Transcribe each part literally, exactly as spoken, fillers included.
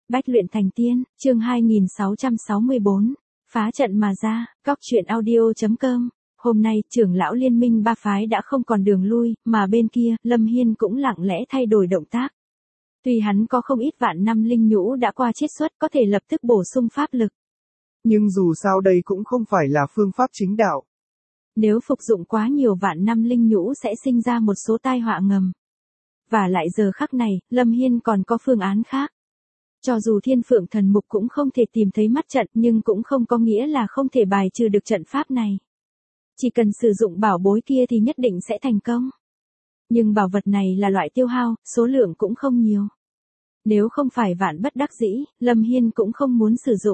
Bách luyện thành tiên, chương hai nghìn sáu trăm sáu mươi bốn, phá trận mà ra, cóc truyện audio.com. Hôm nay, trưởng lão liên minh ba phái đã không còn đường lui, mà bên kia, Lâm Hiên cũng lặng lẽ thay đổi động tác. Tuy hắn có không ít vạn năm linh nhũ đã qua chiết xuất có thể lập tức bổ sung pháp lực. Nhưng dù sao đây cũng không phải là phương pháp chính đạo. Nếu phục dụng quá nhiều vạn năm linh nhũ sẽ sinh ra một số tai họa ngầm. Và lại giờ khắc này, Lâm Hiên còn có phương án khác. Cho dù Thiên Phượng Thần Mục cũng không thể tìm thấy mắt trận nhưng cũng không có nghĩa là không thể bài trừ được trận pháp này. Chỉ cần sử dụng bảo bối kia thì nhất định sẽ thành công. Nhưng bảo vật này là loại tiêu hao, số lượng cũng không nhiều. Nếu không phải vạn bất đắc dĩ, Lâm Hiên cũng không muốn sử dụng.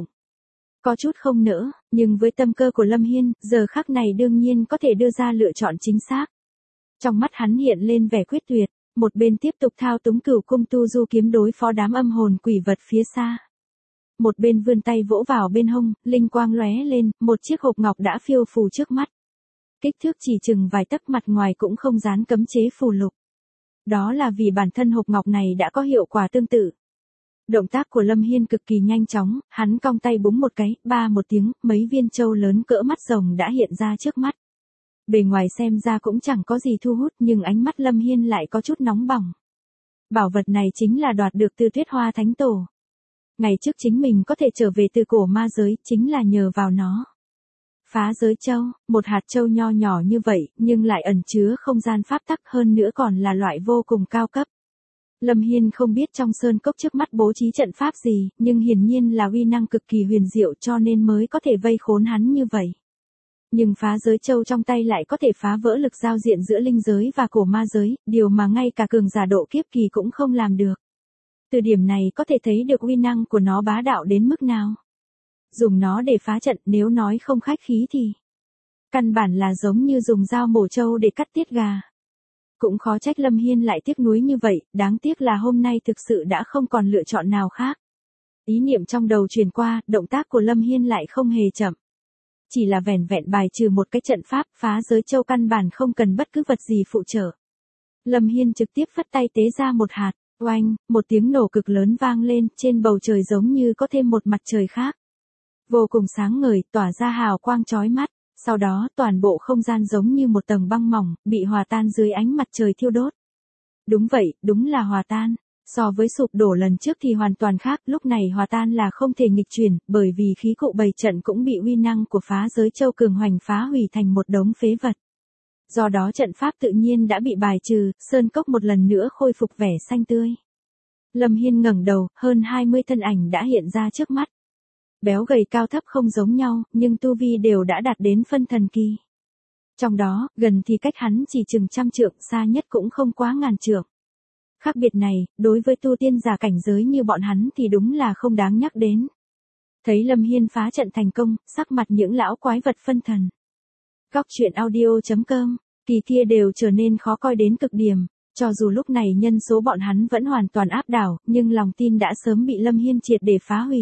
Có chút không nỡ, nhưng với tâm cơ của Lâm Hiên, giờ khắc này đương nhiên có thể đưa ra lựa chọn chính xác. Trong mắt hắn hiện lên vẻ quyết tuyệt, một bên tiếp tục thao túng Cửu Cung Tu Du kiếm đối phó đám âm hồn quỷ vật phía xa. Một bên vươn tay vỗ vào bên hông, linh quang lóe lên, một chiếc hộp ngọc đã phiêu phù trước mắt. Kích thước chỉ chừng vài tấc, mặt ngoài cũng không dán cấm chế phù lục. Đó là vì bản thân hộp ngọc này đã có hiệu quả tương tự. Động tác của Lâm Hiên cực kỳ nhanh chóng, hắn cong tay búng một cái, ba một tiếng, mấy viên châu lớn cỡ mắt rồng đã hiện ra trước mắt. Bề ngoài xem ra cũng chẳng có gì thu hút nhưng ánh mắt Lâm Hiên lại có chút nóng bỏng. Bảo vật này chính là đoạt được từ Tuyết Hoa Thánh Tổ. Ngày trước chính mình có thể trở về từ cổ ma giới chính là nhờ vào nó. Phá giới châu, một hạt châu nho nhỏ như vậy nhưng lại ẩn chứa không gian pháp tắc, hơn nữa còn là loại vô cùng cao cấp. Lâm Hiên không biết trong sơn cốc trước mắt bố trí trận pháp gì, nhưng hiển nhiên là uy năng cực kỳ huyền diệu cho nên mới có thể vây khốn hắn như vậy. Nhưng phá giới châu trong tay lại có thể phá vỡ lực giao diện giữa linh giới và cổ ma giới, điều mà ngay cả cường giả độ kiếp kỳ cũng không làm được. Từ điểm này có thể thấy được uy năng của nó bá đạo đến mức nào. Dùng nó để phá trận, nếu nói không khách khí thì căn bản là giống như dùng dao mổ trâu để cắt tiết gà. Cũng khó trách Lâm Hiên lại tiếc nuối như vậy, đáng tiếc là hôm nay thực sự đã không còn lựa chọn nào khác. Ý niệm trong đầu truyền qua, động tác của Lâm Hiên lại không hề chậm. Chỉ là vẻn vẹn bài trừ một cái trận pháp, phá giới châu căn bản không cần bất cứ vật gì phụ trợ. Lâm Hiên trực tiếp phất tay tế ra một hạt, oanh, một tiếng nổ cực lớn vang lên, trên bầu trời giống như có thêm một mặt trời khác. Vô cùng sáng ngời, tỏa ra hào quang chói mắt, sau đó toàn bộ không gian giống như một tầng băng mỏng, bị hòa tan dưới ánh mặt trời thiêu đốt. Đúng vậy, đúng là hòa tan. So với sụp đổ lần trước thì hoàn toàn khác, lúc này hòa tan là không thể nghịch chuyển, bởi vì khí cụ bày trận cũng bị uy năng của phá giới châu cường hoành phá hủy thành một đống phế vật. Do đó trận pháp tự nhiên đã bị bài trừ, sơn cốc một lần nữa khôi phục vẻ xanh tươi. Lâm Hiên ngẩng đầu, hơn hai mươi thân ảnh đã hiện ra trước mắt. Béo gầy cao thấp không giống nhau, nhưng tu vi đều đã đạt đến phân thần kỳ. Trong đó, gần thì cách hắn chỉ chừng trăm trượng, xa nhất cũng không quá ngàn trượng. Khác biệt này, đối với tu tiên giả cảnh giới như bọn hắn thì đúng là không đáng nhắc đến. Thấy Lâm Hiên phá trận thành công, sắc mặt những lão quái vật phân thần. Cóc truyện audio.com, kỳ kia đều trở nên khó coi đến cực điểm. Cho dù lúc này nhân số bọn hắn vẫn hoàn toàn áp đảo, nhưng lòng tin đã sớm bị Lâm Hiên triệt để phá hủy.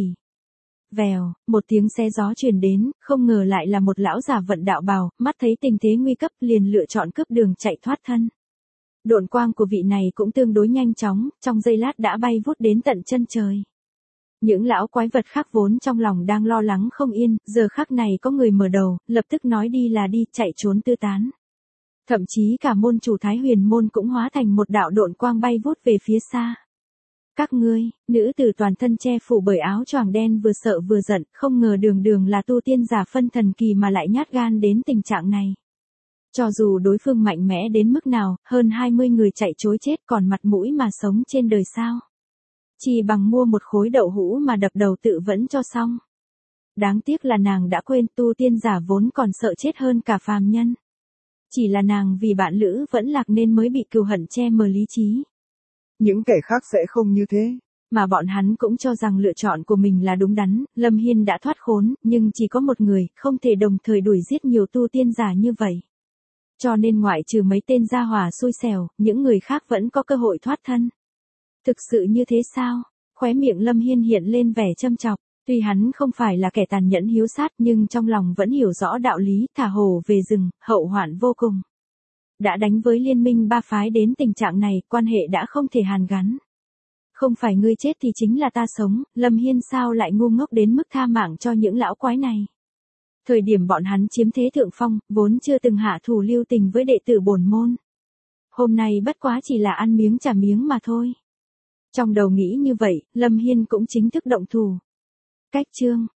Vèo, một tiếng xé gió truyền đến, không ngờ lại là một lão giả vận đạo bào, mắt thấy tình thế nguy cấp liền lựa chọn cướp đường chạy thoát thân. Độn quang của vị này cũng tương đối nhanh chóng, trong giây lát đã bay vút đến tận chân trời. Những lão quái vật khác vốn trong lòng đang lo lắng không yên, giờ khắc này có người mở đầu, lập tức nói đi là đi, chạy trốn tứ tán. Thậm chí cả môn chủ Thái Huyền môn cũng hóa thành một đạo độn quang bay vút về phía xa. Các ngươi, nữ tử toàn thân che phủ bởi áo choàng đen vừa sợ vừa giận, không ngờ đường đường là tu tiên giả phân thần kỳ mà lại nhát gan đến tình trạng này. Cho dù đối phương mạnh mẽ đến mức nào, hơn hai mươi người chạy trối chết còn mặt mũi mà sống trên đời sao. Chỉ bằng mua một khối đậu hũ mà đập đầu tự vẫn cho xong. Đáng tiếc là nàng đã quên tu tiên giả vốn còn sợ chết hơn cả phàm nhân. Chỉ là nàng vì bạn lữ vẫn lạc nên mới bị cừu hận che mờ lý trí. Những kẻ khác sẽ không như thế. Mà bọn hắn cũng cho rằng lựa chọn của mình là đúng đắn, Lâm Hiên đã thoát khốn, nhưng chỉ có một người, không thể đồng thời đuổi giết nhiều tu tiên giả như vậy. Cho nên ngoại trừ mấy tên gia hỏa xui xẻo, những người khác vẫn có cơ hội thoát thân. Thực sự như thế sao? Khóe miệng Lâm Hiên hiện lên vẻ châm chọc, tuy hắn không phải là kẻ tàn nhẫn hiếu sát nhưng trong lòng vẫn hiểu rõ đạo lý, thả hổ về rừng, hậu hoạn vô cùng. Đã đánh với liên minh ba phái đến tình trạng này, quan hệ đã không thể hàn gắn. Không phải ngươi chết thì chính là ta sống, Lâm Hiên sao lại ngu ngốc đến mức tha mạng cho những lão quái này. Thời điểm bọn hắn chiếm thế thượng phong, vốn chưa từng hạ thủ lưu tình với đệ tử bổn môn. Hôm nay bất quá chỉ là ăn miếng trả miếng mà thôi. Trong đầu nghĩ như vậy, Lâm Hiên cũng chính thức động thủ. Cách chương